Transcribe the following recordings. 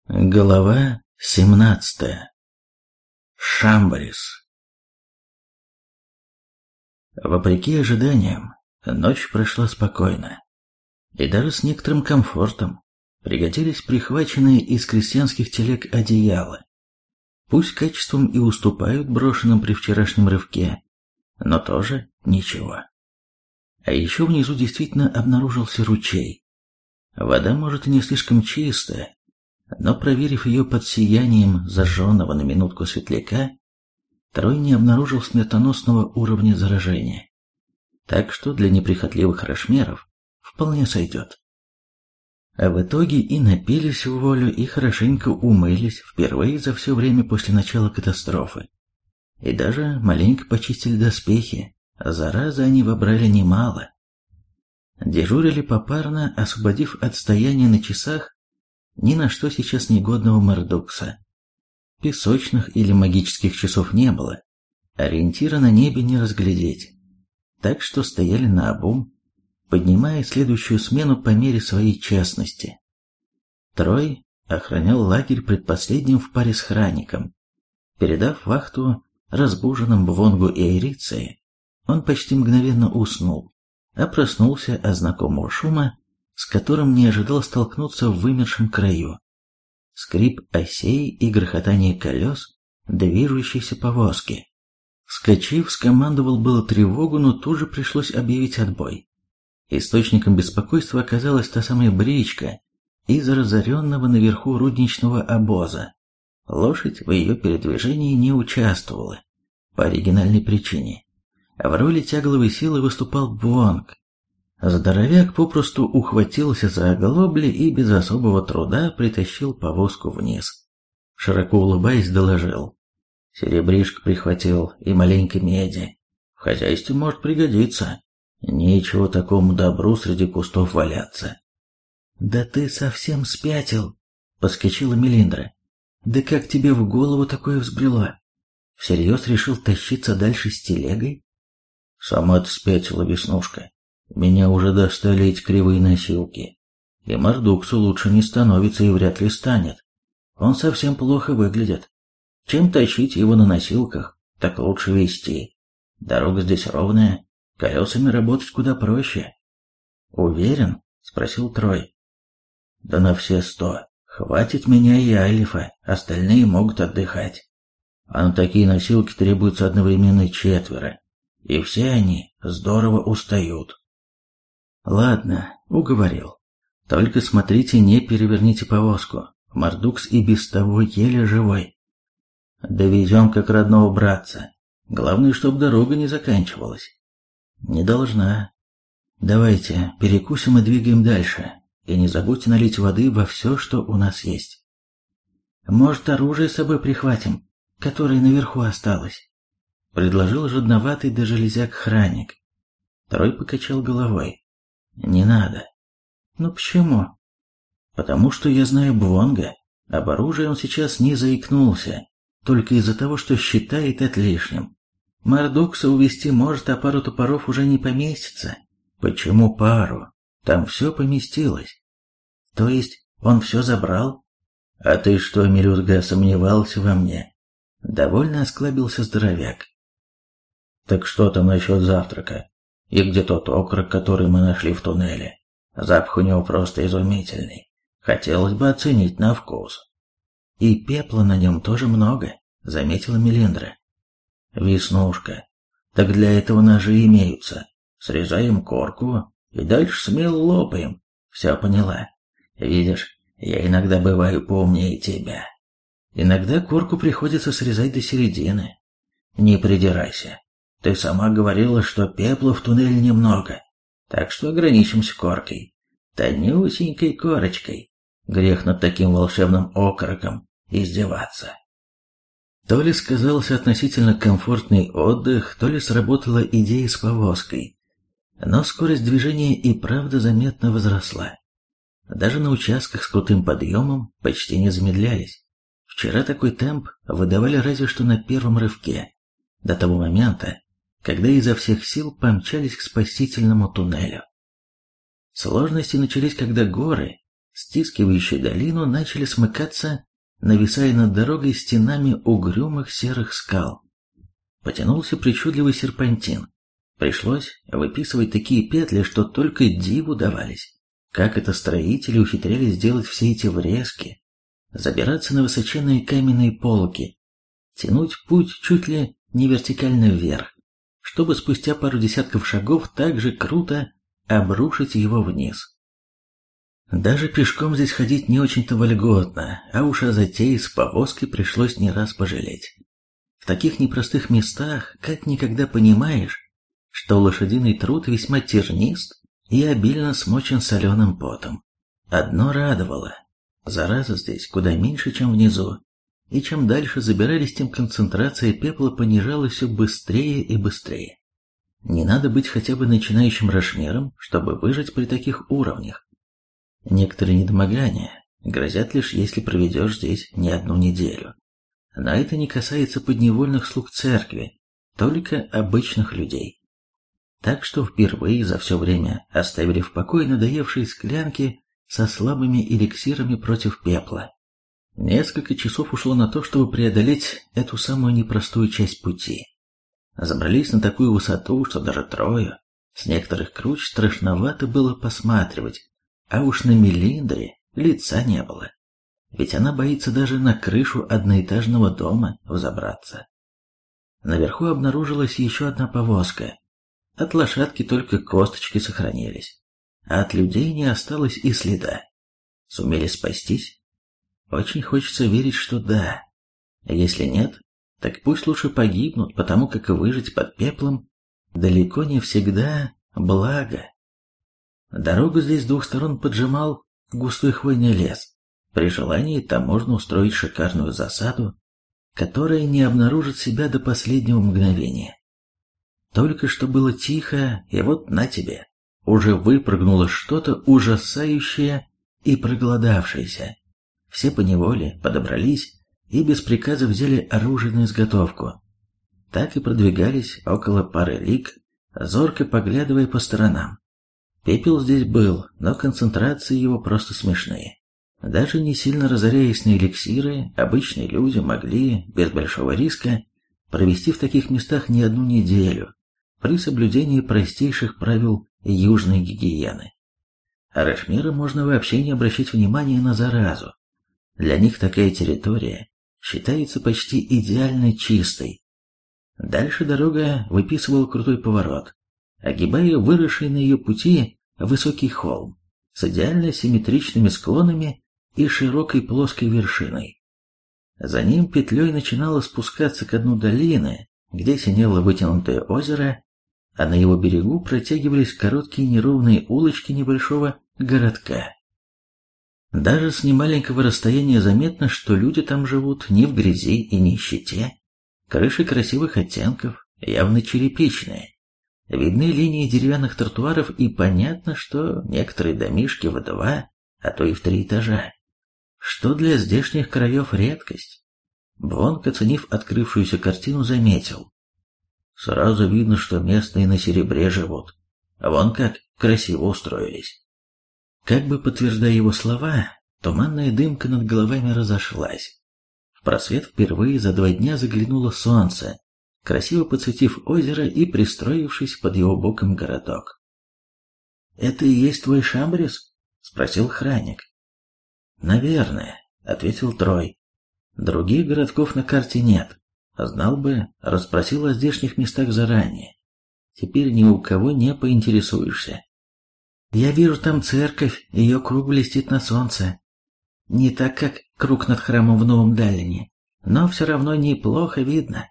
Глава 17. Шамбрис. Вопреки ожиданиям, ночь прошла спокойно и даже с некоторым комфортом. Пригодились прихваченные из крестьянских телег одеяла. Пусть качеством и уступают брошенным при вчерашнем рывке, но тоже ничего. А еще внизу действительно обнаружился ручей. Вода, может, и не слишком чистая, но, проверив ее под сиянием зажженного на минутку светляка, Трой не обнаружил смертоносного уровня заражения. Так что для неприхотливых рашмеров вполне сойдет. А в итоге и напились в волю, и хорошенько умылись впервые за все время после начала катастрофы. И даже маленько почистили доспехи, заразы они вобрали немало. Дежурили попарно, освободив от стояния на часах ни на что сейчас негодного Мардукса. Песочных или магических часов не было, ориентира на небе не разглядеть, так что стояли наобум, поднимая следующую смену по мере своей частности. Трой охранял лагерь предпоследним в паре с Храником. Передав вахту разбуженным Бвонгу и Эриции, он почти мгновенно уснул, а проснулся от знакомого шума, с которым не ожидал столкнуться в вымершем краю. Скрип осей и грохотание колес движущейся повозки. Вскочив, скомандовал было тревогу, но тут же пришлось объявить отбой. Источником беспокойства оказалась та самая бричка из разоренного наверху рудничного обоза. Лошадь в ее передвижении не участвовала по оригинальной причине. В роли тягловой силы выступал Бвонг. Здоровяк попросту ухватился за оглобли и без особого труда притащил повозку вниз. Широко улыбаясь, доложил: «Серебришко прихватил и маленькой меди. В хозяйстве может пригодиться. Нечего такому добру среди кустов валяться». «Да ты совсем спятил!» — подскочила Мелиндра. «Да как тебе в голову такое взбрело? Всерьез решил тащиться дальше с телегой?» «Сама-то спятила, Веснушка. Меня уже достали эти кривые носилки. И Мардуксу лучше не становится и вряд ли станет. Он совсем плохо выглядит. Чем тащить его на носилках, так лучше везти. Дорога здесь ровная, колесами работать куда проще». «Уверен?» — спросил Трой. «Да на все 100. Хватит меня и Айлифа, остальные могут отдыхать. А на такие носилки требуется одновременно 4, и все они здорово устают». «Ладно, уговорил. Только смотрите, не переверните повозку. Мардукс и без того еле живой. Довезем как родного братца. Главное, чтобы дорога не заканчивалась». «Не должна. Давайте перекусим и двигаем дальше. И не забудьте налить воды во все, что у нас есть. Может, оружие с собой прихватим, которое наверху осталось?» — предложил жадноватый до железяк Храник. Трой покачал головой. «Не надо». «Ну почему?» «Потому что я знаю Бвонга. Об оружии он сейчас не заикнулся, только из-за того, что считает это лишним. Мардукса увести может, а пару топоров уже не поместится». «Почему пару? Там все поместилось». «То есть он все забрал?» «А ты что, мелюзга, сомневался во мне?» Довольно осклабился здоровяк. «Так что там насчет завтрака? И где тот окорок, который мы нашли в туннеле? Запах у него просто изумительный. Хотелось бы оценить на вкус». «И пепла на нем тоже много», — заметила Мелиндра. «Веснушка, так для этого ножи имеются. Срезаем корку и дальше смело лопаем. Все поняла? Видишь, я иногда бываю поумнее тебя». «Иногда корку приходится срезать до середины». «Не придирайся. Ты сама говорила, что пепла в туннеле немного, так что ограничимся коркой. Тонюсенькой корочкой. Грех над таким волшебным окороком издеваться». То ли сказался относительно комфортный отдых, то ли сработала идея с повозкой. Но скорость движения и правда заметно возросла. Даже на участках с крутым подъемом почти не замедлялись. Вчера такой темп выдавали разве что на первом рывке, до того момента, когда изо всех сил помчались к спасительному туннелю. Сложности начались, когда горы стискивающие долину, начали смыкаться, нависая над дорогой стенами угрюмых серых скал. Потянулся причудливый серпантин. Пришлось выписывать такие петли, что только диву давались. Как это строители ухитрялись сделать все эти врезки, забираться на высоченные каменные полки, тянуть путь чуть ли не вертикально вверх, чтобы спустя пару десятков шагов так же круто обрушить его вниз. Даже пешком здесь ходить не очень-то вольготно, а уж о затее с повозкой пришлось не раз пожалеть. В таких непростых местах как никогда понимаешь, что лошадиный труд весьма тернист и обильно смочен соленым потом. Одно радовало: зараза здесь куда меньше, чем внизу, и чем дальше забирались, тем концентрация пепла понижалась все быстрее и быстрее. Не надо быть хотя бы начинающим рошмером, чтобы выжить при таких уровнях. Некоторые недомогания грозят лишь если проведешь здесь не одну неделю. Но это не касается подневольных слуг церкви, только обычных людей. Так что впервые за все время оставили в покое надоевшие склянки со слабыми эликсирами против пепла. Несколько часов ушло на то, чтобы преодолеть эту самую непростую часть пути. Забрались на такую высоту, что даже трое, с некоторых круч страшновато было посматривать, а уж на Мелиндре лица не было. Ведь она боится даже на крышу одноэтажного дома взобраться. Наверху обнаружилась еще одна повозка. От лошадки только косточки сохранились, а от людей не осталось и следа. Сумели спастись? Очень хочется верить, что да. Если нет, так пусть лучше погибнут, потому как выжить под пеплом далеко не всегда благо. Дорогу здесь с двух сторон поджимал густой хвойный лес. При желании там можно устроить шикарную засаду, которая не обнаружит себя до последнего мгновения. Только что было тихо, и вот на тебе, уже выпрыгнуло что-то ужасающее и проголодавшееся. Все поневоле подобрались и без приказа взяли оружие на изготовку. Так и продвигались около пары лиг, зорко поглядывая по сторонам. Пепел здесь был, но концентрации его просто смешные. Даже не сильно разоряясь на эликсиры, обычные люди могли, без большого риска, провести в таких местах не одну неделю, при соблюдении простейших правил южной гигиены. А рошмерам можно вообще не обращать внимания на заразу. Для них такая территория считается почти идеально чистой. Дальше дорога выписывала крутой поворот, огибая выросший на ее пути высокий холм с идеально симметричными склонами и широкой плоской вершиной. За ним петлей начинало спускаться к дну долины, где синело вытянутое озеро, а на его берегу протягивались короткие неровные улочки небольшого городка. Даже с немаленького расстояния заметно, что люди там живут не в грязи и нищете. Крыши красивых оттенков, явно черепичные. Видны линии деревянных тротуаров, и понятно, что некоторые домишки в 2, а то и в 3 этажа. Что для здешних краев редкость. Бвонг, оценив открывшуюся картину, заметил: сразу видно, что местные на серебре живут. Вон как красиво устроились. Как бы подтверждая его слова, туманная дымка над головами разошлась. В просвет впервые за 2 дня заглянуло солнце, красиво подсветив озеро и пристроившись под его боком городок. «Это и есть твой Шамбрис?» — спросил Храник. «Наверное», — ответил Трой. «Других городков на карте нет. Знал бы, расспросил о здешних местах заранее. Теперь ни у кого не поинтересуешься. Я вижу там церковь, ее круг блестит на солнце. Не так, как круг над храмом в Новом Далине, но все равно неплохо видно.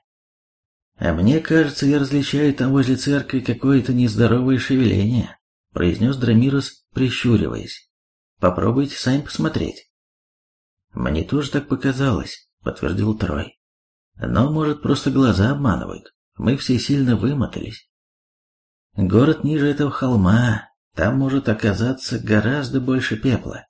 А мне кажется, я различаю там возле церкви какое-то нездоровое шевеление», — произнес Драмирос, прищуриваясь. «Попробуйте сами посмотреть». «Мне тоже так показалось», — подтвердил Трой. «Но, может, просто глаза обманывают. Мы все сильно вымотались. Город ниже этого холма, там может оказаться гораздо больше пепла.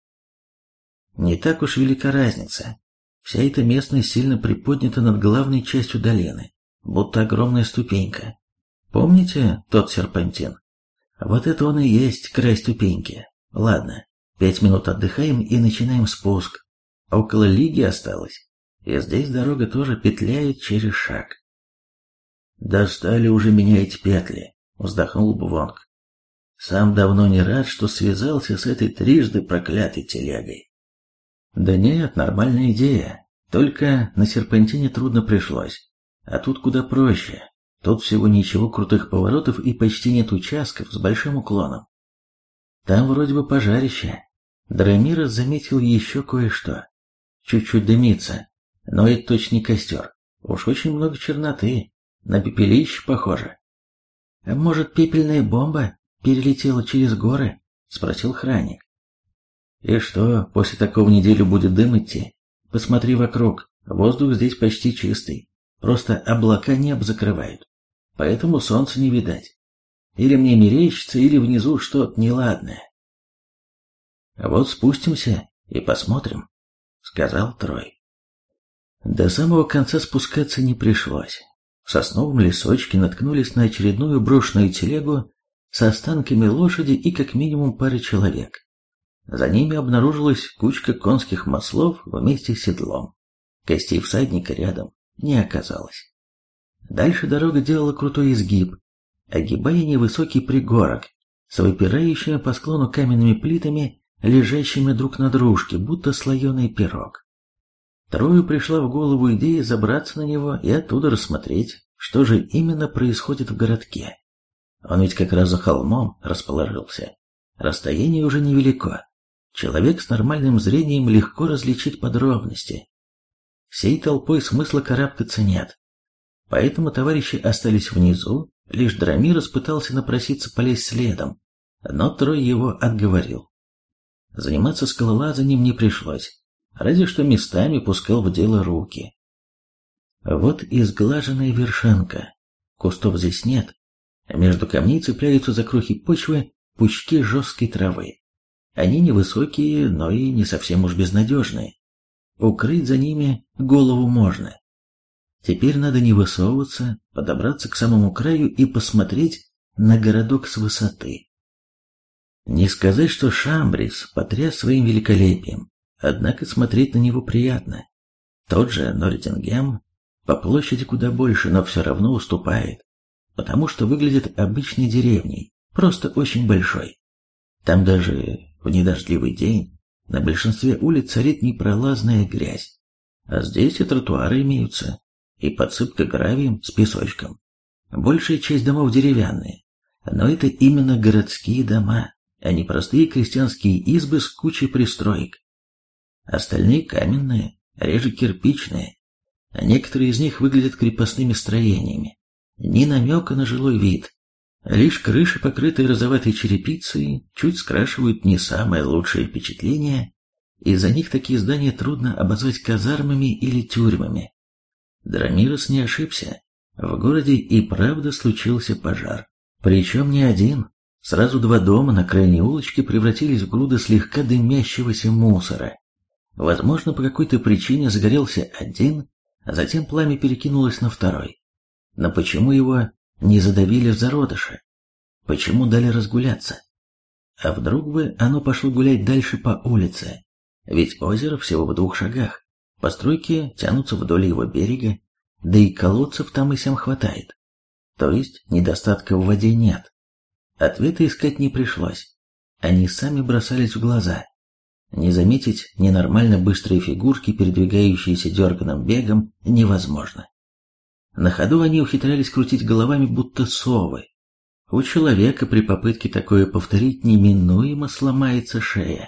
Не так уж велика разница. Вся эта местность сильно приподнята над главной частью долины, будто огромная ступенька. Помните тот серпантин? Вот это он и есть край ступеньки. Ладно, 5 минут отдыхаем и начинаем спуск. Около лиги осталось. И здесь дорога тоже петляет через шаг. «Достали уже меня эти петли», — вздохнул Бвонг. «Сам давно не рад, что связался с этой трижды проклятой телегой». «Да нет, нормальная идея. Только на серпантине трудно пришлось. А тут куда проще. Тут всего ничего, крутых поворотов и почти нет участков с большим уклоном. Там вроде бы пожарище». Драмирос заметил еще кое-что. Чуть-чуть дымится, но это точно не костер. Уж очень много черноты. На пепелище похоже. «Может, пепельная бомба перелетела через горы?» — спросил Храник. «И что, после такого неделю будет дым идти? Посмотри вокруг, воздух здесь почти чистый. Просто облака небо закрывают. Поэтому солнца не видать. Или мне мерещится, или внизу что-то неладное». «Вот спустимся и посмотрим», — сказал Трой. До самого конца спускаться не пришлось. В сосновом лесочке наткнулись на очередную брошенную телегу с останками лошади и как минимум пары человек. За ними обнаружилась кучка конских маслов вместе с седлом. Костей всадника рядом не оказалось. Дальше дорога делала крутой изгиб, огибая невысокий пригорок с выпирающими по склону каменными плитами, лежащими друг на дружке, будто слоеный пирог. Трою пришла в голову идея забраться на него и оттуда рассмотреть, что же именно происходит в городке. Он ведь как раз за холмом расположился. Расстояние уже невелико. Человек с нормальным зрением легко различит подробности. Всей толпой смысла карабкаться нет. Поэтому товарищи остались внизу, лишь Драмирос пытался напроситься полезть следом, но Трой его отговорил. Заниматься скалолазанием не пришлось, разве что местами пускал в дело руки. Вот и сглаженная вершинка. Кустов здесь нет. Между камней цепляются за крохи почвы пучки жесткой травы. Они невысокие, но и не совсем уж безнадежные. Укрыть за ними голову можно. Теперь надо не высовываться, подобраться к самому краю и посмотреть на городок с высоты. Не сказать, что Шамбрис потряс своим великолепием, однако смотреть на него приятно. Тот же Нордингем по площади куда больше, но все равно уступает, потому что выглядит обычной деревней, просто очень большой. Там даже в недождливый день на большинстве улиц царит непролазная грязь, а здесь и тротуары имеются, и подсыпка гравием с песочком. Большая часть домов деревянные, но это именно городские дома, а не простые крестьянские избы с кучей пристроек. Остальные каменные, реже кирпичные, а некоторые из них выглядят крепостными строениями. Ни намека на жилой вид. Лишь крыши, покрытые розоватой черепицей, чуть скрашивают не самое лучшее впечатление. Из-за них такие здания трудно обозвать казармами или тюрьмами. Драмирос не ошибся. В городе и правда случился пожар. Причем не один. Сразу 2 дома на крайней улочке превратились в груды слегка дымящегося мусора. Возможно, по какой-то причине загорелся один, а затем пламя перекинулось на второй. Но почему его не задавили в зародыше? Почему дали разгуляться? А вдруг бы оно пошло гулять дальше по улице? Ведь озеро всего в 2 шагах. Постройки тянутся вдоль его берега, да и колодцев там и сям хватает. То есть недостатка в воде нет. Ответа искать не пришлось. Они сами бросались в глаза. Не заметить ненормально быстрые фигурки, передвигающиеся дерганым бегом, невозможно. На ходу они ухитрялись крутить головами, будто совы. У человека при попытке такое повторить неминуемо сломается шея.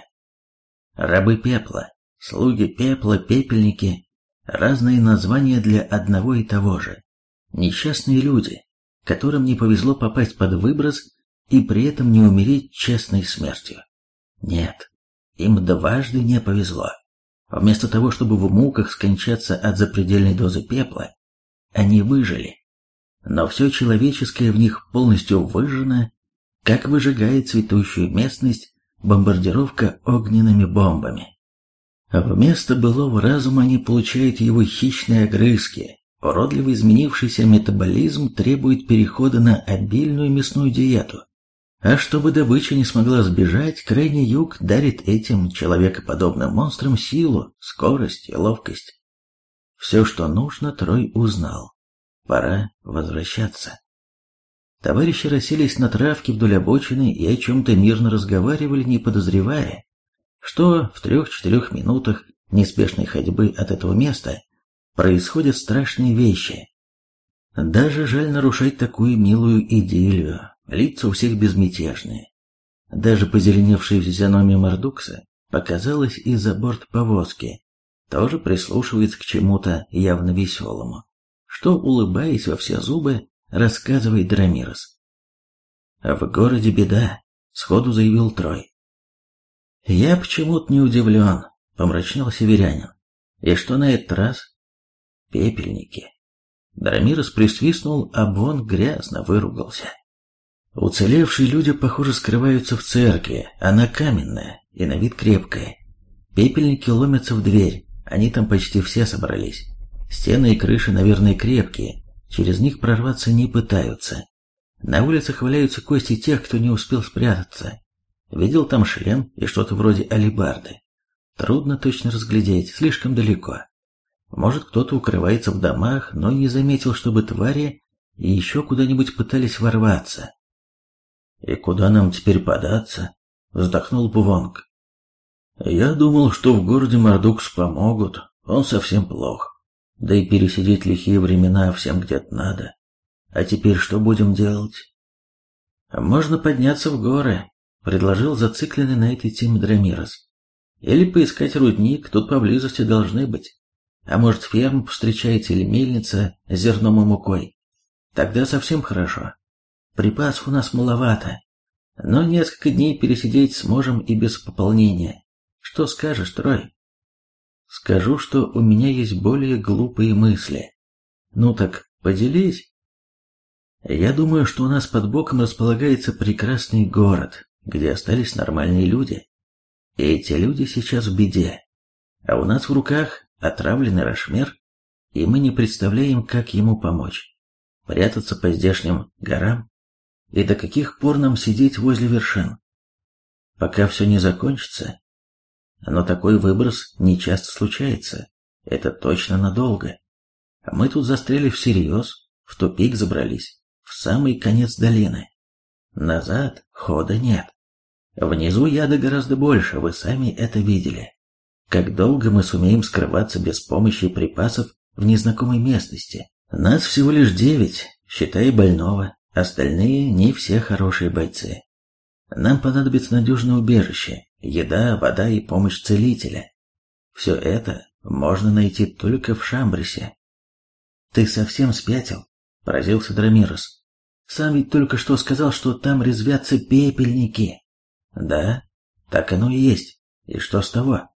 Рабы пепла, слуги пепла, пепельники – разные названия для одного и того же. Несчастные люди, которым не повезло попасть под выброс и при этом не умереть честной смертью. Нет, им дважды не повезло. Вместо того, чтобы в муках скончаться от запредельной дозы пепла, они выжили. Но все человеческое в них полностью выжжено, как выжигает цветущую местность бомбардировка огненными бомбами. Вместо былого разума они получают его хищные огрызки. Уродливо изменившийся метаболизм требует перехода на обильную мясную диету. А чтобы добыча не смогла сбежать, Крайний Юг дарит этим человекоподобным монстрам силу, скорость и ловкость. Все, что нужно, Трой узнал. Пора возвращаться. Товарищи расселись на травке вдоль обочины и о чем-то мирно разговаривали, не подозревая, что в 3-4 минутах неспешной ходьбы от этого места происходят страшные вещи. Даже жаль нарушать такую милую идиллию. Лица у всех безмятежные. Даже позеленевшая физиономия Мардукса показалась из-за борт повозки, тоже прислушивается к чему-то явно веселому, что, улыбаясь во все зубы, рассказывает Драмирос. «В городе беда», — сходу заявил Трой. «Я почему-то не удивлен», — помрачнел северянин. «И что на этот раз?» «Пепельники». Драмирос присвистнул, а Бвонг грязно выругался. Уцелевшие люди, похоже, скрываются в церкви, она каменная и на вид крепкая. Пепельники ломятся в дверь, они там почти все собрались. Стены и крыши, наверное, крепкие, через них прорваться не пытаются. На улицах валяются кости тех, кто не успел спрятаться. Видел там шлем и что-то вроде алебарды. Трудно точно разглядеть, слишком далеко. Может, кто-то укрывается в домах, но не заметил, чтобы твари и еще куда-нибудь пытались ворваться. «И куда нам теперь податься?» — вздохнул Бвонг. «Я думал, что в городе Мардукс помогут, он совсем плох. Да и пересидеть лихие времена всем где-то надо. А теперь что будем делать?» «Можно подняться в горы», — предложил зацикленный на этой теме Драмирос. «Или поискать рудник, тут поблизости должны быть. А может, ферма повстречается или мельница с зерном и мукой. Тогда совсем хорошо. Припасов у нас маловато, но несколько дней пересидеть сможем и без пополнения. Что скажешь, Трой?» «Скажу, что у меня есть более глупые мысли. Ну так поделись». «Я думаю, что у нас под боком располагается прекрасный город, где остались нормальные люди. И эти люди сейчас в беде. А у нас в руках отравленный Рашмер, и мы не представляем, как ему помочь. Прятаться по здешним горам? И до каких пор нам сидеть возле вершин? Пока все не закончится. Но такой выброс не часто случается. Это точно надолго. А мы тут застряли всерьез, в тупик забрались, в самый конец долины. Назад хода нет. Внизу яда гораздо больше, вы сами это видели. Как долго мы сумеем скрываться без помощи припасов в незнакомой местности? Нас всего лишь 9, считай больного. Остальные не все хорошие бойцы. Нам понадобится надежное убежище, еда, вода и помощь целителя. Все это можно найти только в Шамбрисе. «Ты совсем спятил?» – поразился Драмирос. «Сам ведь только что сказал, что там резвятся пепельники». «Да, так оно и есть. И что с того?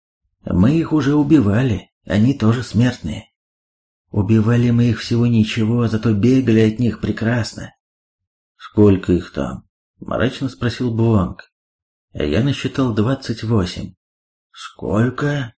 Мы их уже убивали, они тоже смертные. Убивали мы их всего ничего, зато бегали от них прекрасно». «Сколько их там?» — мрачно спросил Бвонг. Я насчитал 28. «Сколько?»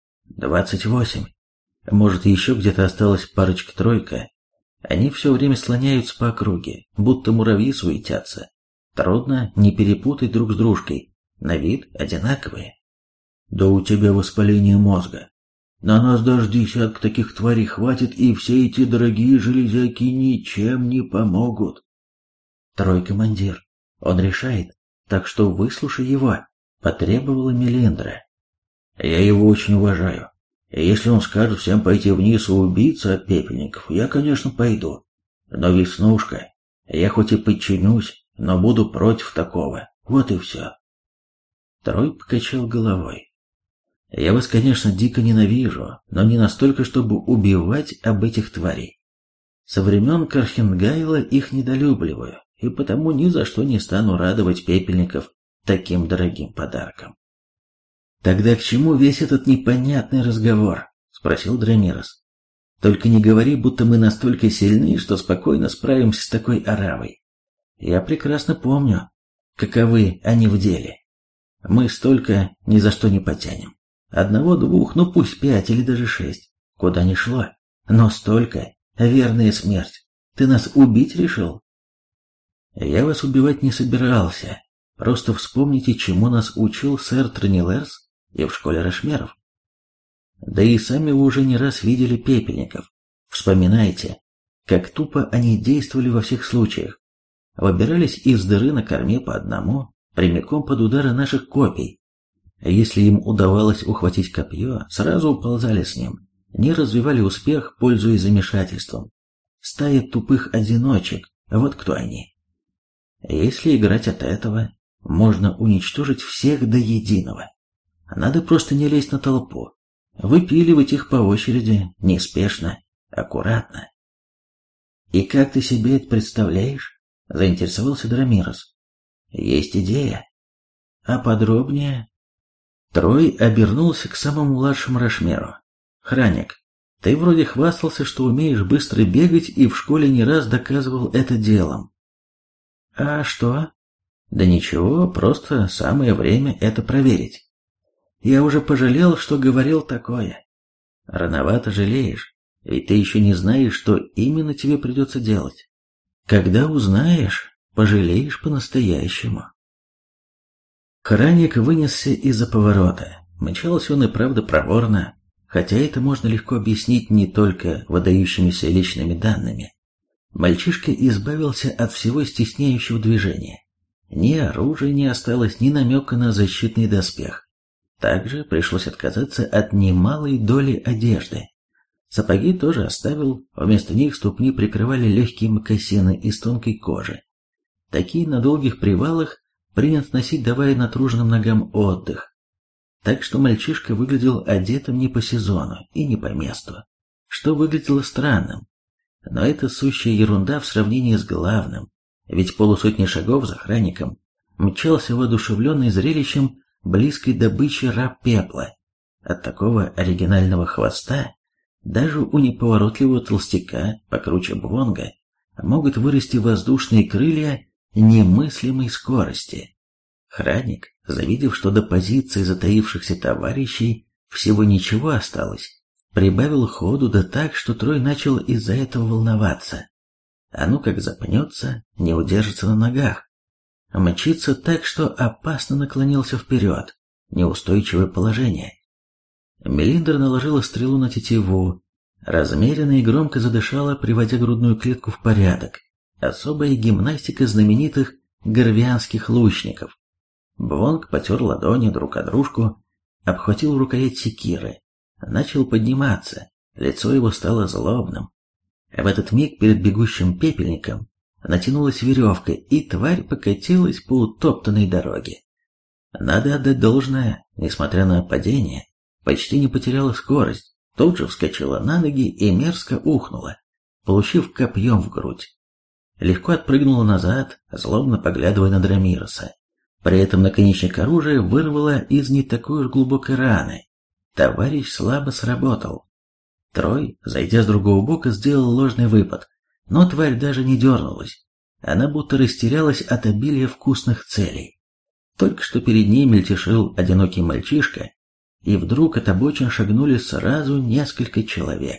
28. Может, еще где-то осталась парочка-тройка. Они все время слоняются по округе, будто муравьи суетятся. Трудно не перепутать друг с дружкой. На вид одинаковые. «Да у тебя воспаление мозга. На нас даже десятка таких тварей хватит, и все эти дорогие железяки ничем не помогут». «Трой командир, он решает, так что выслушай его», — потребовала Мелиндра. «Я его очень уважаю. И если он скажет всем пойти вниз и убиться от пепельников, я, конечно, пойду. Но, Веснушка, я хоть и подчинюсь, но буду против такого. Вот и все». Трой покачал головой. «Я вас, конечно, дико ненавижу, но не настолько, чтобы убивать об этих тварей. Со времен Кархенгайла их недолюбливаю, и потому ни за что не стану радовать пепельников таким дорогим подарком». «Тогда к чему весь этот непонятный разговор?» — спросил Драмирос. «Только не говори, будто мы настолько сильны, что спокойно справимся с такой оравой. Я прекрасно помню, каковы они в деле. Мы столько ни за что не потянем. 1-2, ну пусть 5 или даже 6, куда ни шло. Но столько — верная смерть. Ты нас убить решил?» Я вас убивать не собирался. Просто вспомните, чему нас учил сэр Транилерс и в школе Рошмеров. Да и сами вы уже не раз видели пепельников. Вспоминайте, как тупо они действовали во всех случаях. Выбирались из дыры на корме по одному, прямиком под удары наших копий. А если им удавалось ухватить копье, сразу уползали с ним, не развивали успех, пользуясь замешательством. Стая тупых одиночек, вот кто они. Если играть от этого, можно уничтожить всех до единого. Надо просто не лезть на толпу, выпиливать их по очереди, неспешно, аккуратно. «И как ты себе это представляешь?» — заинтересовался Драмирос. «Есть идея. А подробнее?» Трой обернулся к самому младшему Рошмеру. «Храник, ты вроде хвастался, что умеешь быстро бегать и в школе не раз доказывал это делом». «А что?» «Да ничего, просто самое время это проверить. Я уже пожалел, что говорил такое». «Рановато жалеешь, ведь ты еще не знаешь, что именно тебе придется делать. Когда узнаешь, пожалеешь по-настоящему». Храник вынесся из-за поворота. Мчался он и правда проворно, хотя это можно легко объяснить не только выдающимися личными данными. Мальчишка избавился от всего стесняющего движения. Ни оружия не осталось, ни намека на защитный доспех. Также пришлось отказаться от немалой доли одежды. Сапоги тоже оставил, вместо них ступни прикрывали легкие мокасины из тонкой кожи. Такие на долгих привалах принят носить, давая натруженным ногам отдых. Так что мальчишка выглядел одетым не по сезону и не по месту, что выглядело странным. Но это сущая ерунда в сравнении с главным, ведь полусотни шагов за охранником мчался воодушевленный зрелищем близкой добычи раб пепла. От такого оригинального хвоста даже у неповоротливого толстяка, покруче Бвонга, могут вырасти воздушные крылья немыслимой скорости. Храник, завидев, что до позиции затаившихся товарищей всего ничего осталось, прибавил ходу, да так, что Трой начал из-за этого волноваться. А ну как запнется, не удержится на ногах. Мчится так, что опасно наклонился вперед. Неустойчивое положение. Мелиндр наложила стрелу на тетиву, размеренно и громко задышала, приводя грудную клетку в порядок. Особая гимнастика знаменитых горвианских лучников. Бвонг потер ладони друг о дружку, обхватил рукоять секиры, начал подниматься, лицо его стало злобным. В этот миг перед бегущим пепельником натянулась веревка, и тварь покатилась по утоптанной дороге. Надо отдать должное, несмотря на падение, почти не потеряла скорость, тут же вскочила на ноги и мерзко ухнула, получив копьем в грудь. Легко отпрыгнула назад, злобно поглядывая на Драмироса. При этом наконечник оружия вырвало из не такой уж глубокой раны. Товарищ слабо сработал. Трой, зайдя с другого бока, сделал ложный выпад, но тварь даже не дернулась. Она будто растерялась от обилия вкусных целей. Только что перед ней мельтешил одинокий мальчишка, и вдруг от обочин шагнули сразу несколько человек.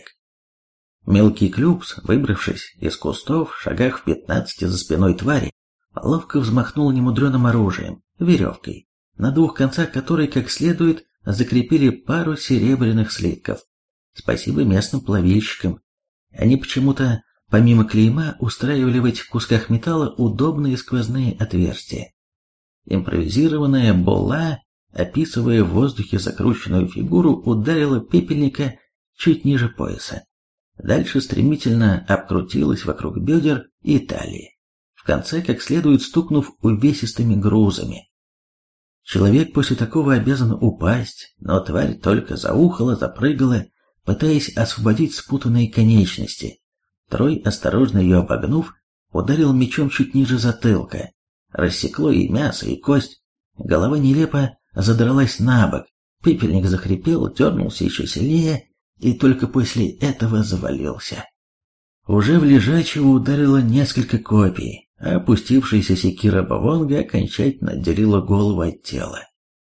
Мелкий Клюпс, выбравшись из кустов, в шагах в 15 за спиной твари, ловко взмахнул немудреным оружием, веревкой, на двух концах которой как следует закрепили пару серебряных слитков. Спасибо местным плавильщикам. Они почему-то, помимо клейма, устраивали в этих кусках металла удобные сквозные отверстия. Импровизированная булла, описывая в воздухе закрученную фигуру, ударила пепельника чуть ниже пояса. Дальше стремительно обкрутилась вокруг бедер и талии, в конце как следует стукнув увесистыми грузами. Человек после такого обязан упасть, но тварь только заухала, запрыгала, пытаясь освободить спутанные конечности. Трой, осторожно ее обогнув, ударил мечом чуть ниже затылка. Рассекло и мясо, и кость. Голова нелепо задралась на бок. Пепельник захрипел, дернулся еще сильнее и только после этого завалился. Уже в лежачего ударило несколько копий, а опустившаяся секира Бвонга окончательно отделила голову от тела.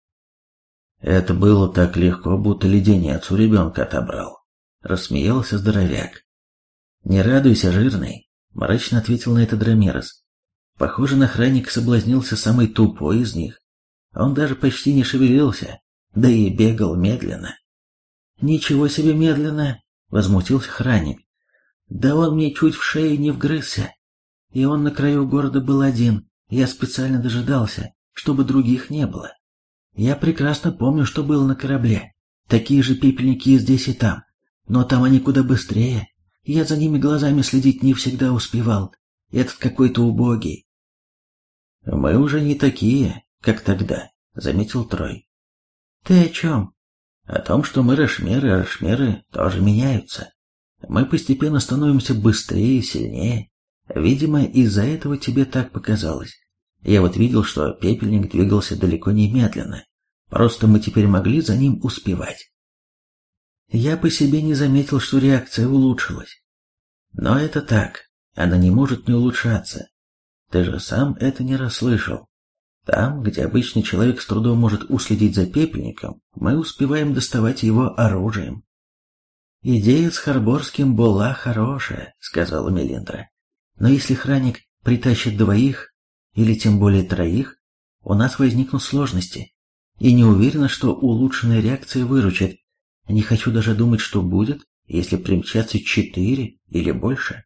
Это было так легко, будто леденец у ребенка отобрал. Рассмеялся здоровяк. «Не радуйся, жирный», — мрачно ответил на это Драмирос. Похоже, охранник соблазнился самый тупой из них. Он даже почти не шевелился, да и бегал медленно. «Ничего себе медленно!» — возмутился охранник. «Да он мне чуть в шею не вгрызся. И он на краю города был один. Я специально дожидался, чтобы других не было. Я прекрасно помню, что было на корабле. Такие же пепельники и здесь, и там. Но там они куда быстрее. Я за ними глазами следить не всегда успевал. Этот какой-то убогий». «Мы уже не такие, как тогда», — заметил Трой. «Ты о чем?» «О том, что мы рошмеры, а рошмеры тоже меняются. Мы постепенно становимся быстрее и сильнее. Видимо, из-за этого тебе так показалось. Я вот видел, что пепельник двигался далеко не медленно. Просто мы теперь могли за ним успевать. Я по себе не заметил, что реакция улучшилась. Но это так, она не может не улучшаться. Ты же сам это не расслышал. Там, где обычный человек с трудом может уследить за пепельником, мы успеваем доставать его оружием». «Идея с Харборским была хорошая», — сказала Мелиндра. «Но если охранник притащит двоих, или тем более троих, у нас возникнут сложности. И не уверена, что улучшенная реакция выручит. Не хочу даже думать, что будет, если примчатся 4 или больше».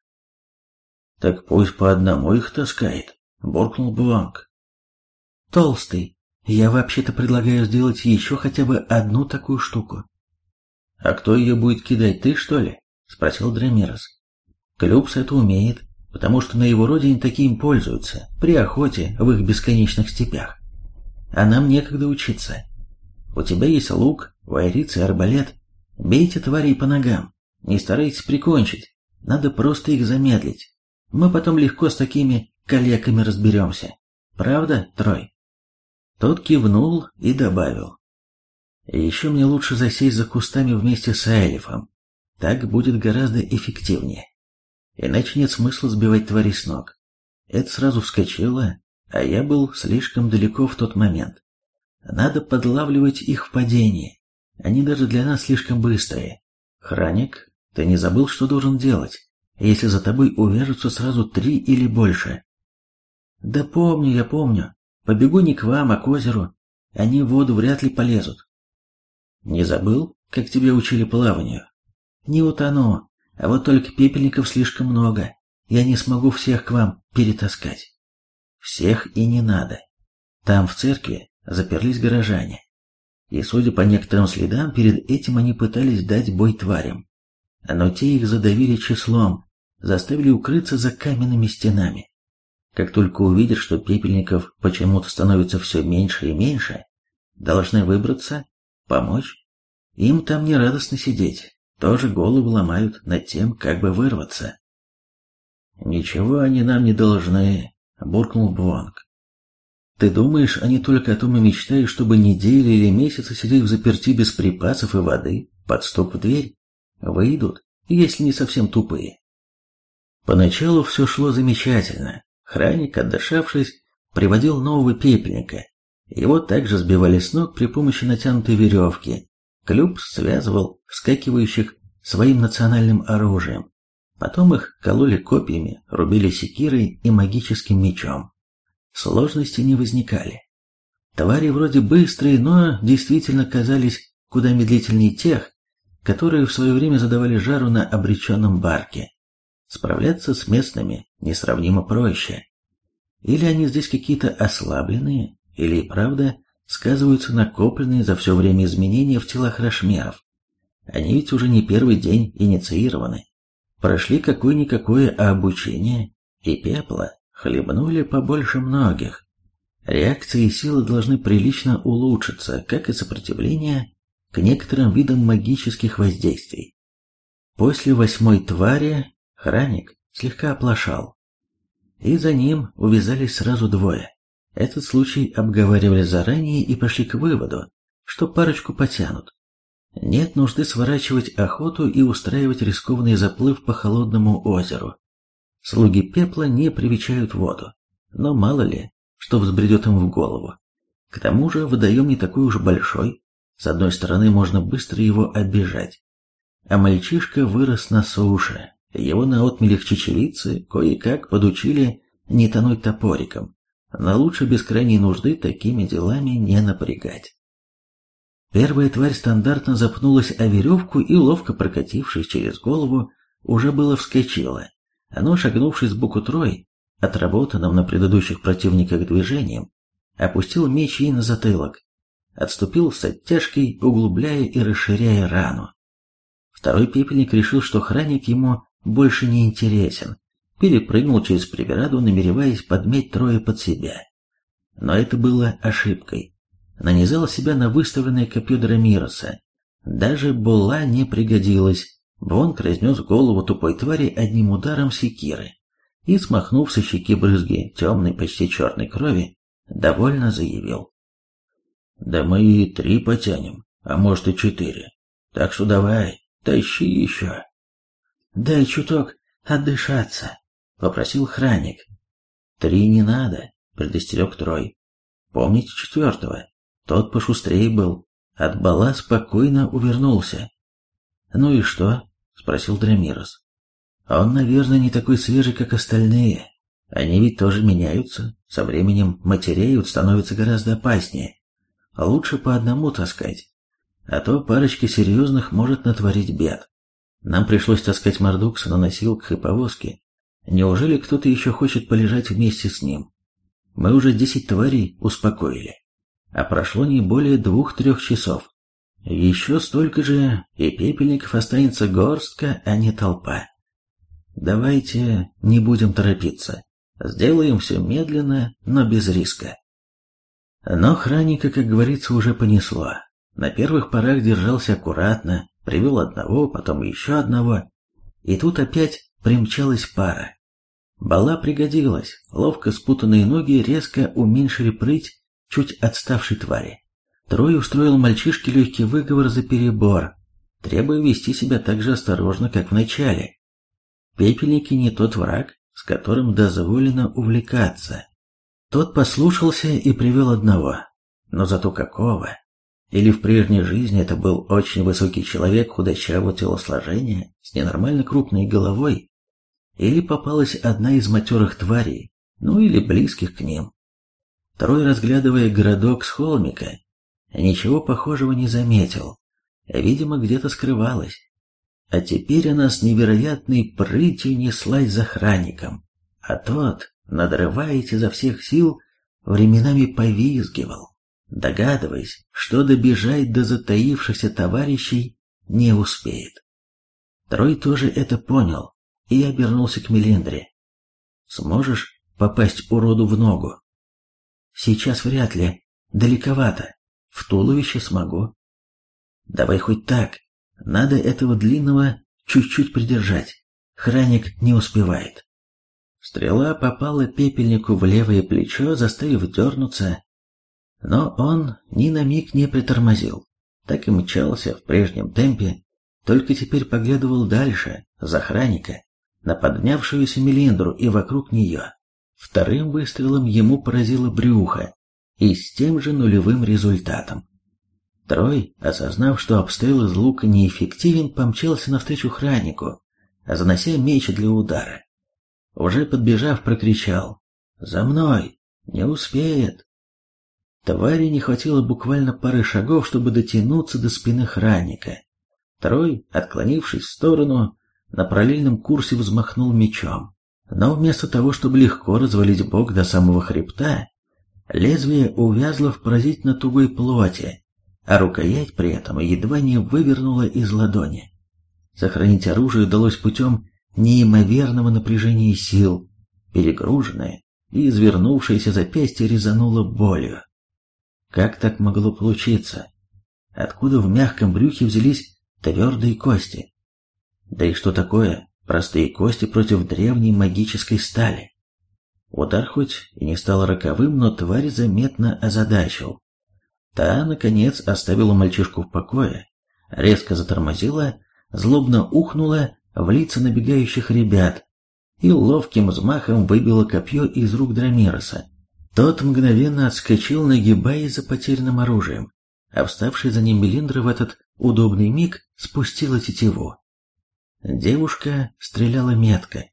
«Так пусть по одному их таскает», — буркнул Бланк. «Толстый, я вообще-то предлагаю сделать еще хотя бы одну такую штуку». «А кто ее будет кидать, ты, что ли?» — спросил Драмирос. «Клюпс это умеет, потому что на его родине таким пользуются, при охоте в их бесконечных степях. А нам некогда учиться. У тебя есть лук, вайриц и арбалет. Бейте тварей по ногам, не старайтесь прикончить, надо просто их замедлить. Мы потом легко с такими калеками разберемся. Правда, Трой?» Тот кивнул и добавил. «Еще мне лучше засесть за кустами вместе с Айлифом. Так будет гораздо эффективнее. Иначе нет смысла сбивать твари с ног. Это сразу вскочило, а я был слишком далеко в тот момент. Надо подлавливать их в падении. Они даже для нас слишком быстрые. Храник, ты не забыл, что должен делать, если за тобой увяжутся сразу 3 или больше?» «Да помню, я помню. Побегу не к вам, а к озеру. Они в воду вряд ли полезут». «Не забыл, как тебя учили плаванию?» «Не утону, а вот только пепельников слишком много. Я не смогу всех к вам перетаскать». «Всех и не надо. Там в церкви заперлись горожане. И, судя по некоторым следам, перед этим они пытались дать бой тварям. Но те их задавили числом, заставили укрыться за каменными стенами. Как только увидят, что пепельников почему-то становится все меньше и меньше, должны выбраться, помочь. Им там не радостно сидеть, тоже голову ломают над тем, как бы вырваться». «Ничего они нам не должны», — буркнул Бвонг. «Ты думаешь, они только о том и мечтают, чтобы недели или месяцы сидеть в заперти без припасов и воды, под стук в дверь? Выйдут, если не совсем тупые». Поначалу все шло замечательно. Храник, отдышавшись, приводил нового пепельника. Его также сбивали с ног при помощи натянутой веревки. Клюпс связывал вскакивающих своим национальным оружием. Потом их кололи копьями, рубили секирой и магическим мечом. Сложности не возникали. Твари вроде быстрые, но действительно казались куда медлительнее тех, которые в свое время задавали жару на обреченном барке. Справляться с местными несравнимо проще. Или они здесь какие-то ослабленные, или и правда сказываются накопленные за все время изменения в телах рошмеров. Они ведь уже не первый день инициированы. Прошли какое-никакое обучение, и пепла хлебнули побольше многих. Реакции и силы должны прилично улучшиться, как и сопротивление к некоторым видам магических воздействий. После 8-й твари Храник слегка оплошал. И за ним увязались сразу 2. Этот случай обговаривали заранее и пришли к выводу, что парочку потянут. Нет нужды сворачивать охоту и устраивать рискованный заплыв по холодному озеру. Слуги пепла не привечают воду, но мало ли, что взбредет им в голову. К тому же водоем не такой уж большой, с одной стороны можно быстро его оббежать. А мальчишка вырос на суше, его на отмелях чечевицы кое-как подучили не тонуть топориком, но лучше без крайней нужды такими делами не напрягать. Первая тварь стандартно запнулась о веревку и, ловко прокатившись через голову, уже было вскочила, но, шагнувшись сбоку Трой, отработанным на предыдущих противниках движением, опустил меч ей на затылок, отступил с оттяжкой, углубляя и расширяя рану. Второй пепельник решил, что охранник ему больше не интересен, перепрыгнул через преграду, намереваясь подмять Троя под себя. Но это было ошибкой. Нанизал себя на выставленное копье Драмироса. Даже булла не пригодилась. Вонг разнес голову тупой твари одним ударом секиры и, смахнув со щеки брызги темной, почти черной крови, довольно заявил: «Да мы и 3 потянем, а может и 4. Так что давай, тащи еще». «Дай чуток отдышаться», — попросил охранник. 3 не надо», — предостерег Трой. «Помните 4-го? Тот пошустрее был. От бала спокойно увернулся». «Ну и что?» — спросил Драмирос. «Он, наверное, не такой свежий, как остальные. Они ведь тоже меняются, со временем матереют, становятся гораздо опаснее. Лучше по одному таскать, а то парочка серьезных может натворить бед. Нам пришлось таскать Мардукса на носилках и повозке. Неужели кто-то еще хочет полежать вместе с ним? Мы уже 10 тварей успокоили, а прошло не более 2-3 часов. Еще столько же, и пепельников останется горстка, а не толпа. Давайте не будем торопиться. Сделаем все медленно, но без риска». Но охранника, как говорится, уже понесло. На первых порах держался аккуратно, привел одного, потом еще одного. И тут опять примчалась пара. Бала пригодилась, ловко спутанные ноги резко уменьшили прыть чуть отставшей твари. Трой устроил мальчишке легкий выговор за перебор, требуя вести себя так же осторожно, как в начале. Пепельники не тот враг, с которым дозволено увлекаться. Тот послушался и привел одного, но зато какого? Или в прежней жизни это был очень высокий человек худощавого телосложения с ненормально крупной головой, или попалась одна из матерых тварей, ну или близких к ним. Трой, разглядывая городок с холмика, ничего похожего не заметил, видимо, где-то скрывалась. А теперь она с невероятной прытью неслась за охранником, а тот, надрываясь изо всех сил, временами повизгивал, догадываясь, что добежать до затаившихся товарищей не успеет. Трой тоже это понял и обернулся к Мелиндре. «Сможешь попасть уроду в ногу?» «Сейчас вряд ли, далековато, в туловище смогу». «Давай хоть так, надо этого длинного чуть-чуть придержать, охранник не успевает». Стрела попала пепельнику в левое плечо, заставив дернуться, но он ни на миг не притормозил, так и мчался в прежнем темпе, только теперь поглядывал дальше, за охранника, на поднявшуюся Мелиндру и вокруг нее. Вторым выстрелом ему поразило брюхо, и с тем же нулевым результатом. Трой, осознав, что обстрел из лука неэффективен, помчался навстречу охраннику, занося меч для удара. Уже подбежав, прокричал: «За мной! Не успеет!» Твари не хватило буквально пары шагов, чтобы дотянуться до спины охранника. Трой, отклонившись в сторону, на параллельном курсе взмахнул мечом, но вместо того, чтобы легко развалить бок до самого хребта, лезвие увязло в поразительно тугой плоти, а рукоять при этом едва не вывернула из ладони. Сохранить оружие удалось путем неимоверного напряжения сил, перегруженное и извернувшееся запястье резануло болью. Как так могло получиться? Откуда в мягком брюхе взялись твердые кости? Да и что такое простые кости против древней магической стали? Удар хоть и не стал роковым, но тварь заметно озадачил. Та, наконец, оставила мальчишку в покое, резко затормозила, злобно ухнула в лица набегающих ребят и ловким взмахом выбила копье из рук Драмироса. Тот мгновенно отскочил, нагибаясь за потерянным оружием, а вставший за ним Мелиндра в этот удобный миг спустила тетиву. Девушка стреляла метко,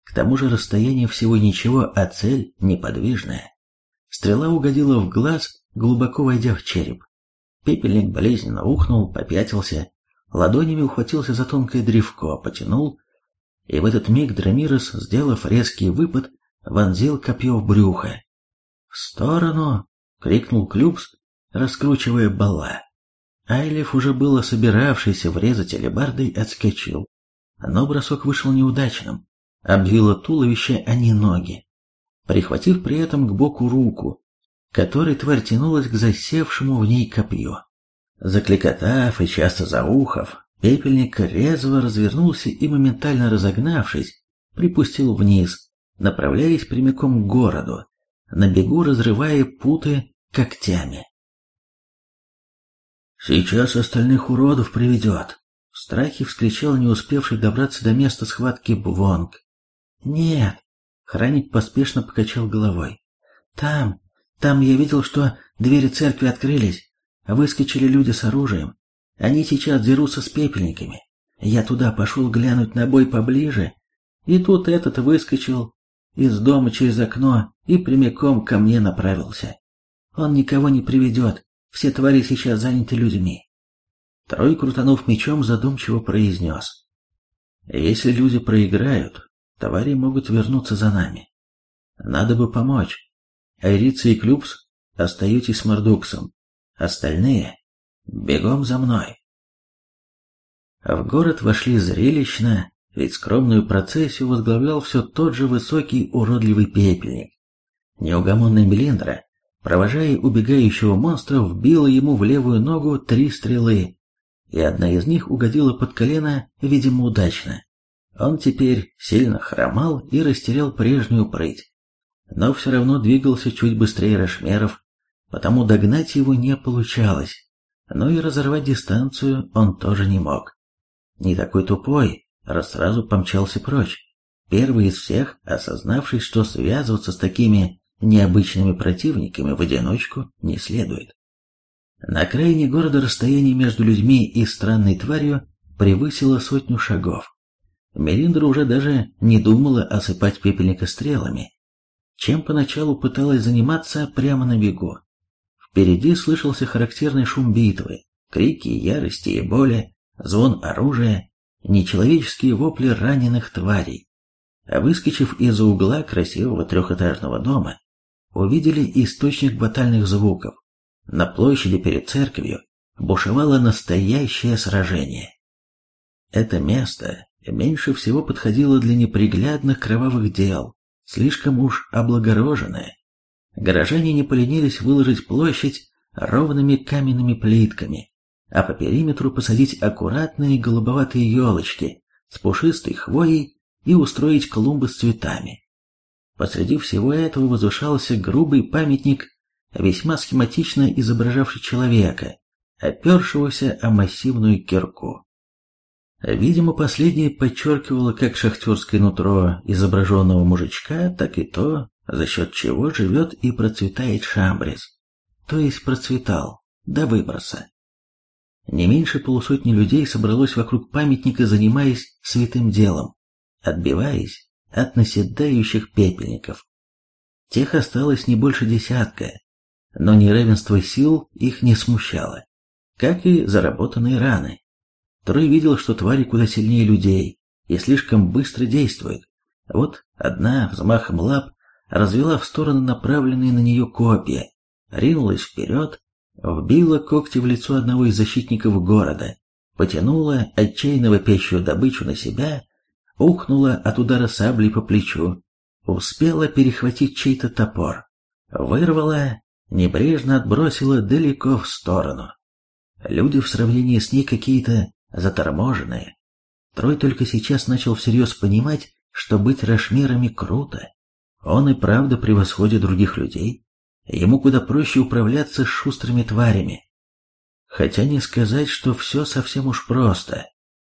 К тому же расстояние всего ничего, а цель неподвижная. Стрела угодила в глаз, глубоко войдя в череп. Пепельник болезненно ухнул, попятился, ладонями ухватился за тонкое древко, потянул, и в этот миг Драмирос, сделав резкий выпад, вонзил копье в брюхо. «В сторону!» — крикнул Клюпс, раскручивая бола. Айлев, уже было собиравшийся врезать алебардой, отскочил. Но бросок вышел неудачным. Обвило туловище, а не ноги, прихватив при этом к боку руку, которой тварь тянулась к засевшему в ней копью. Закликотав и часто заухав, пепельник резво развернулся и, моментально разогнавшись, припустил вниз, направляясь прямиком к городу, на бегу разрывая путы когтями. «Сейчас остальных уродов приведет!» — в страхе вскричал не успевший добраться до места схватки Бвонг. «Нет!» — Храник поспешно покачал головой. «Там я видел, что двери церкви открылись, выскочили люди с оружием. Они сейчас дерутся с пепельниками. Я туда пошел глянуть на бой поближе, и тут этот выскочил из дома через окно и прямиком ко мне направился. Он никого не приведет, все твари сейчас заняты людьми». Трой, крутанув мечом, задумчиво произнес: «Если люди проиграют, твари могут вернуться за нами. Надо бы помочь. Айрица и Клюпс, остаетесь с Мардуксом. Остальные бегом за мной». В город вошли зрелищно, ведь скромную процессию возглавлял все тот же высокий уродливый пепельник. Неугомонная Мелиндра, провожая убегающего монстра, вбила ему в левую ногу 3 стрелы, и одна из них угодила под колено, видимо, удачно. Он теперь сильно хромал и растерял прежнюю прыть, но все равно двигался чуть быстрее Рашмеров, потому догнать его не получалось, но и разорвать дистанцию он тоже не мог. Не такой тупой, раз сразу помчался прочь, первый из всех, осознавший, что связываться с такими необычными противниками в одиночку не следует. На окраине города расстояние между людьми и странной тварью превысило 100 шагов. Мелиндра уже даже не думала осыпать пепельника стрелами, чем поначалу пыталась заниматься прямо на бегу. Впереди слышался характерный шум битвы, крики ярости и боли, звон оружия, нечеловеческие вопли раненых тварей. А выскочив из-за угла красивого 3-этажного дома, увидели источник батальных звуков. На площади перед церковью бушевало настоящее сражение. Это место меньше всего подходило для неприглядных кровавых дел, слишком уж облагороженное. Горожане не поленились выложить площадь ровными каменными плитками, а по периметру посадить аккуратные голубоватые елочки с пушистой хвоей и устроить клумбы с цветами. Посреди всего этого возвышался грубый памятник, весьма схематично изображавший человека, опершегося о массивную кирку. Видимо, последнее подчеркивало как шахтерское нутро изображенного мужичка, так и то, за счет чего живет и процветает Шамбрис, то есть процветал до выброса. Не меньше полусотни людей собралось вокруг памятника, занимаясь святым делом, отбиваясь от наседающих пепельников. Тех осталось не больше 10, но неравенство сил их не смущало, как и заработанные раны. Трой видел, что твари куда сильнее людей и слишком быстро действуют. Вот одна взмахом лап развела в стороны направленные на нее копья, ринулась вперед, вбила когти в лицо одного из защитников города, потянула отчаянно вопящую добычу на себя, ухнула от удара саблей по плечу, успела перехватить чей-то топор, вырвала, небрежно отбросила далеко в сторону. Люди в сравнении с ней какие-то заторможенные. Трой только сейчас начал всерьез понимать, что быть Рашмерами круто. Он и правда превосходит других людей. Ему куда проще управляться с шустрыми тварями. Хотя не сказать, что все совсем уж просто.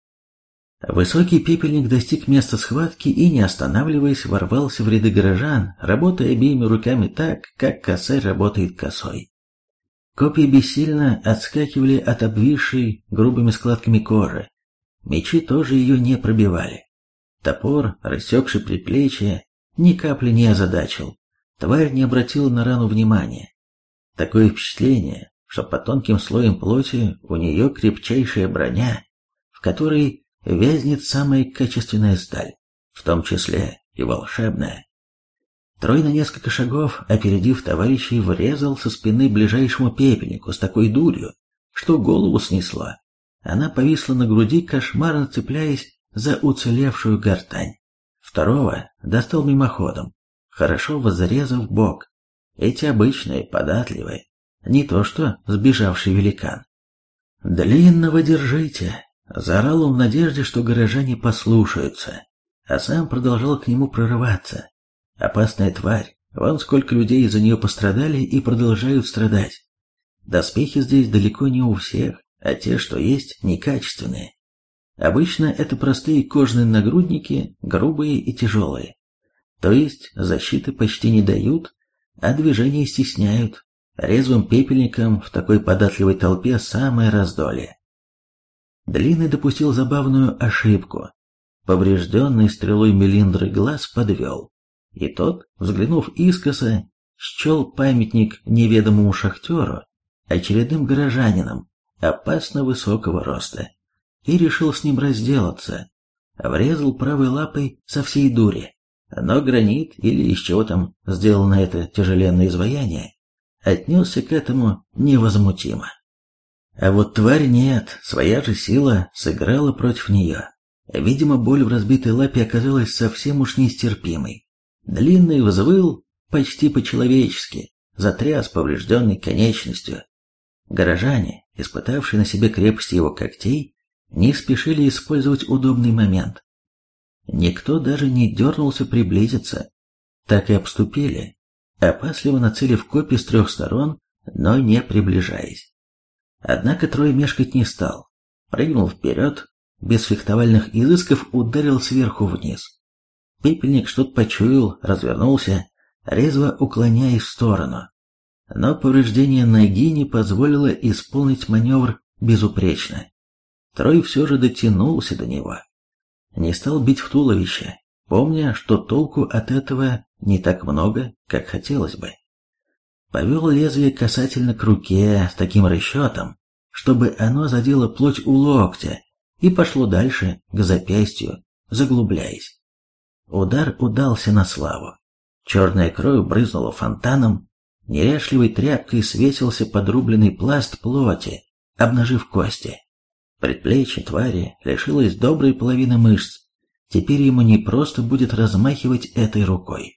Высокий пепельник достиг места схватки и, не останавливаясь, ворвался в ряды горожан, работая обеими руками так, как косарь работает косой. Копья бессильно отскакивали от обвисшей грубыми складками кожи. Мечи тоже ее не пробивали. Топор, рассекший предплечье, ни капли не озадачил. Тварь не обратила на рану внимания. Такое впечатление, что под тонким слоем плоти у нее крепчайшая броня, в которой вязнет самая качественная сталь, в том числе и волшебная. Трой на несколько шагов, опередив товарищей, врезал со спины ближайшему пепельнику с такой дурью, что голову снесло. Она повисла на груди, кошмарно цепляясь за уцелевшую гортань. Второго достал мимоходом, хорошо возрезав бок. Эти обычные, податливые, не то что сбежавший великан. «Длинного держите!» — заорал он в надежде, что горожане послушаются, а сам продолжал к нему прорываться. Опасная тварь, вон сколько людей из-за нее пострадали и продолжают страдать. Доспехи здесь далеко не у всех, а те, что есть, некачественные. Обычно это простые кожаные нагрудники, грубые и тяжелые. То есть защиты почти не дают, а движения стесняют. Резвым пепельникам в такой податливой толпе самое раздолье. Длинный допустил забавную ошибку. Поврежденный стрелой Мелиндры глаз подвел, и тот, взглянув искоса, счел памятник неведомому шахтеру очередным горожанином опасно высокого роста и решил с ним разделаться. Врезал правой лапой со всей дури, но гранит или из чего там сделано это тяжеленное изваяние отнесся к этому невозмутимо. А вот тварь нет, своя же сила сыграла против нее. Видимо, боль в разбитой лапе оказалась совсем уж нестерпимой. Длинный взвыл почти по-человечески, затряс поврежденной конечностью. Горожане, испытавшие на себе крепость его когтей, не спешили использовать удобный момент. Никто даже не дернулся приблизиться, так и обступили, опасливо нацелив копья с трех сторон, но не приближаясь. Однако Трой мешкать не стал, прыгнул вперед, без фехтовальных изысков ударил сверху вниз. Пепельник что-то почуял, развернулся, резво уклоняясь в сторону. Но повреждение ноги не позволило исполнить маневр безупречно. Трой все же дотянулся до него. Не стал бить в туловище, помня, что толку от этого не так много, как хотелось бы. Повел лезвие касательно к руке с таким расчетом, чтобы оно задело плоть у локтя и пошло дальше, к запястью, заглубляясь. Удар удался на славу. Черная кровь брызнула фонтаном, неряшливой тряпкой свесился подрубленный пласт плоти, обнажив кости. Предплечье твари лишилось доброй половины мышц, теперь ему не просто будет размахивать этой рукой.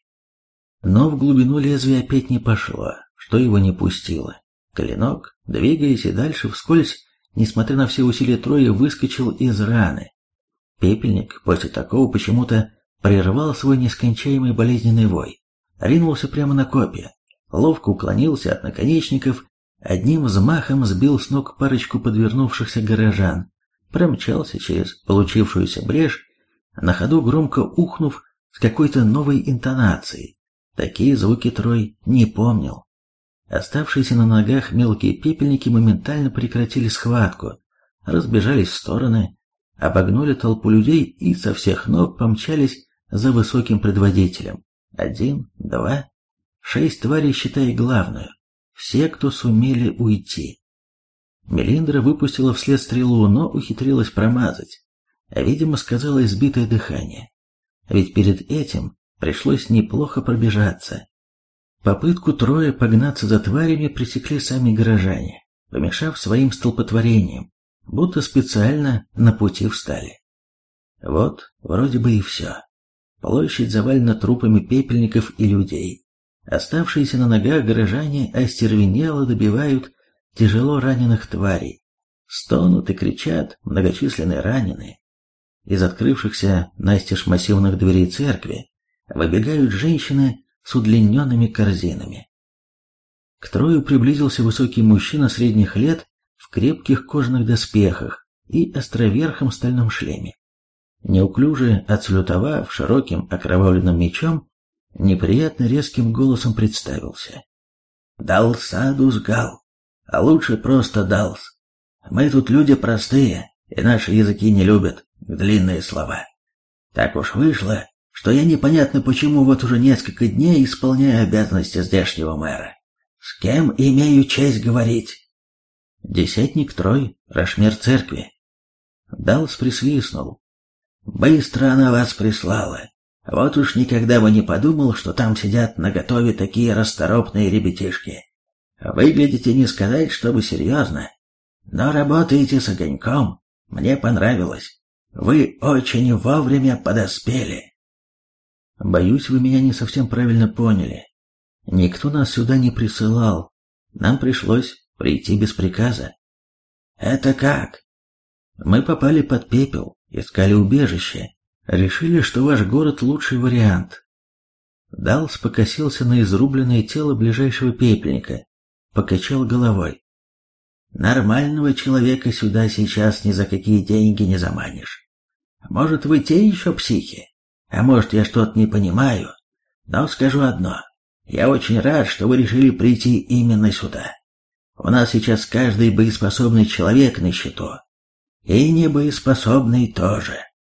Но в глубину лезвия опять не пошло, что его не пустило. Клинок, двигаясь и дальше вскользь, несмотря на все усилия Троя, выскочил из раны. Пепельник после такого почему-то прервал свой нескончаемый болезненный вой, ринулся прямо на копья, ловко уклонился от наконечников, одним взмахом сбил с ног парочку подвернувшихся горожан, промчался через получившуюся брешь, на ходу громко ухнув с какой-то новой интонацией. Такие звуки Трой не помнил. Оставшиеся на ногах мелкие пепельники моментально прекратили схватку, разбежались в стороны, обогнули толпу людей и со всех ног помчались за высоким предводителем. 1, 2, 6 тварей, считая главную. Все, кто сумели уйти. Мелиндра выпустила вслед стрелу, но ухитрилась промазать. Видимо, сказалось сбитое дыхание. Ведь перед этим пришлось неплохо пробежаться. Попытку Троя погнаться за тварями пресекли сами горожане, помешав своим столпотворением, будто специально на пути встали. Вот, вроде бы и все. Площадь завалена трупами пепельников и людей. Оставшиеся на ногах горожане остервенело добивают тяжело раненых тварей. Стонут и кричат многочисленные раненые. Из открывшихся настежь массивных дверей церкви выбегают женщины с удлиненными корзинами. К Трою приблизился высокий мужчина средних лет в крепких кожаных доспехах и островерхом стальном шлеме. Неуклюже отсалютовав широким окровавленным мечом, неприятно резким голосом представился. «Далсадус Гал, а лучше просто Далс. Мы тут люди простые, и наши языки не любят длинные слова. Так уж вышло, что я непонятно почему вот уже несколько дней исполняю обязанности здешнего мэра. С кем имею честь говорить? Десятник Трой, рашмер церкви. Далс присвистнул. Быстро она вас прислала. Вот уж никогда бы не подумал, что там сидят наготове такие расторопные ребятишки. Выглядите, не сказать, чтобы серьезно, но работаете с огоньком. Мне понравилось. Вы очень вовремя подоспели. Боюсь, вы меня не совсем правильно поняли. Никто нас сюда не присылал. Нам пришлось прийти без приказа. Это как? Мы попали под пепел, искали убежище. Решили, что ваш город лучший вариант. Далс покосился на изрубленное тело ближайшего пепельника, покачал головой. Нормального человека сюда сейчас ни за какие деньги не заманишь. Может, вы те еще психи, а может, я что-то не понимаю, но скажу одно. Я очень рад, что вы решили прийти именно сюда. У нас сейчас каждый боеспособный человек на счету. И небоеспособный тоже.